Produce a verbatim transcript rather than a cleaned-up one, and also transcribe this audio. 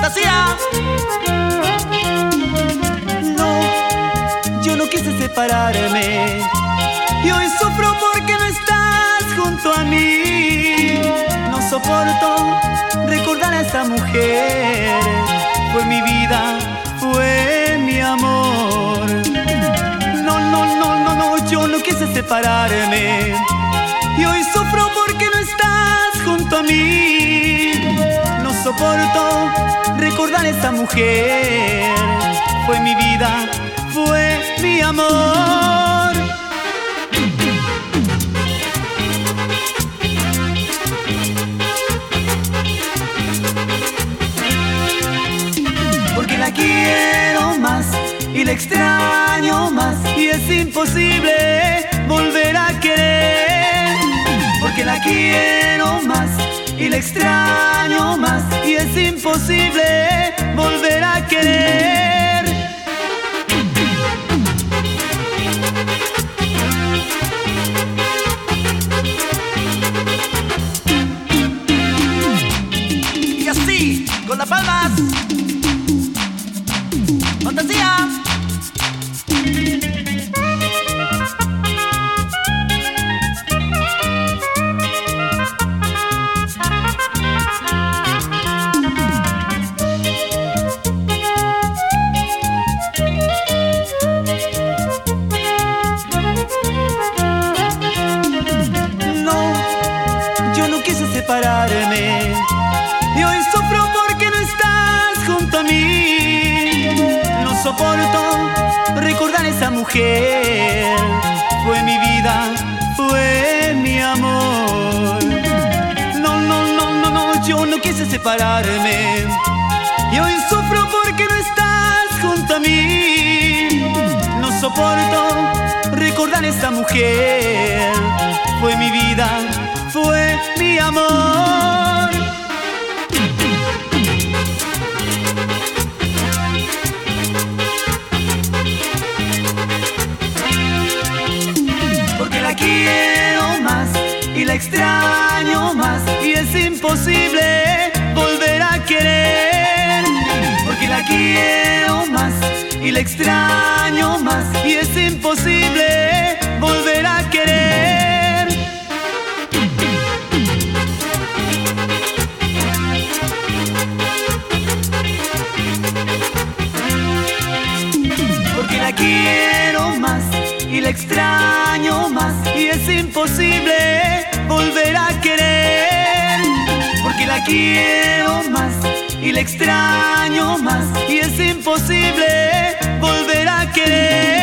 fantasía. No, yo no quise separarme y hoy sufro porque no estás junto a mí. No soporto recordar a esta mujer. Fue mi vida, fue mi amor. No, no, no, no, no, yo no quise separarme y hoy sufro porque no estás junto a mí. No soporto recordar a esta mujer. Fue mi vida, fue mi amor. Porque la quiero más y la extraño más y es imposible volver a querer. Porque la quiero más y la extraño más y es imposible volver a querer. Y así, con las palmas. Fantasía. No, yo no quise separarme y hoy sufro porque no estás junto a mí. No soporto recordar a esa mujer. Fue mi vida, fue mi amor. No, no, no, no, no, yo no quise separarme y hoy sufro porque no estás junto a mí. No soporto recordar a esa mujer. Fue mi vida, fue mi amor. Porque la quiero más y la extraño más y es imposible volver a querer. Porque la quiero más y la extraño más y es imposible volver a querer. Porque la quiero más y la extraño más y es imposible volver a querer. Porque la quiero más y la extraño más y es imposible volver a querer.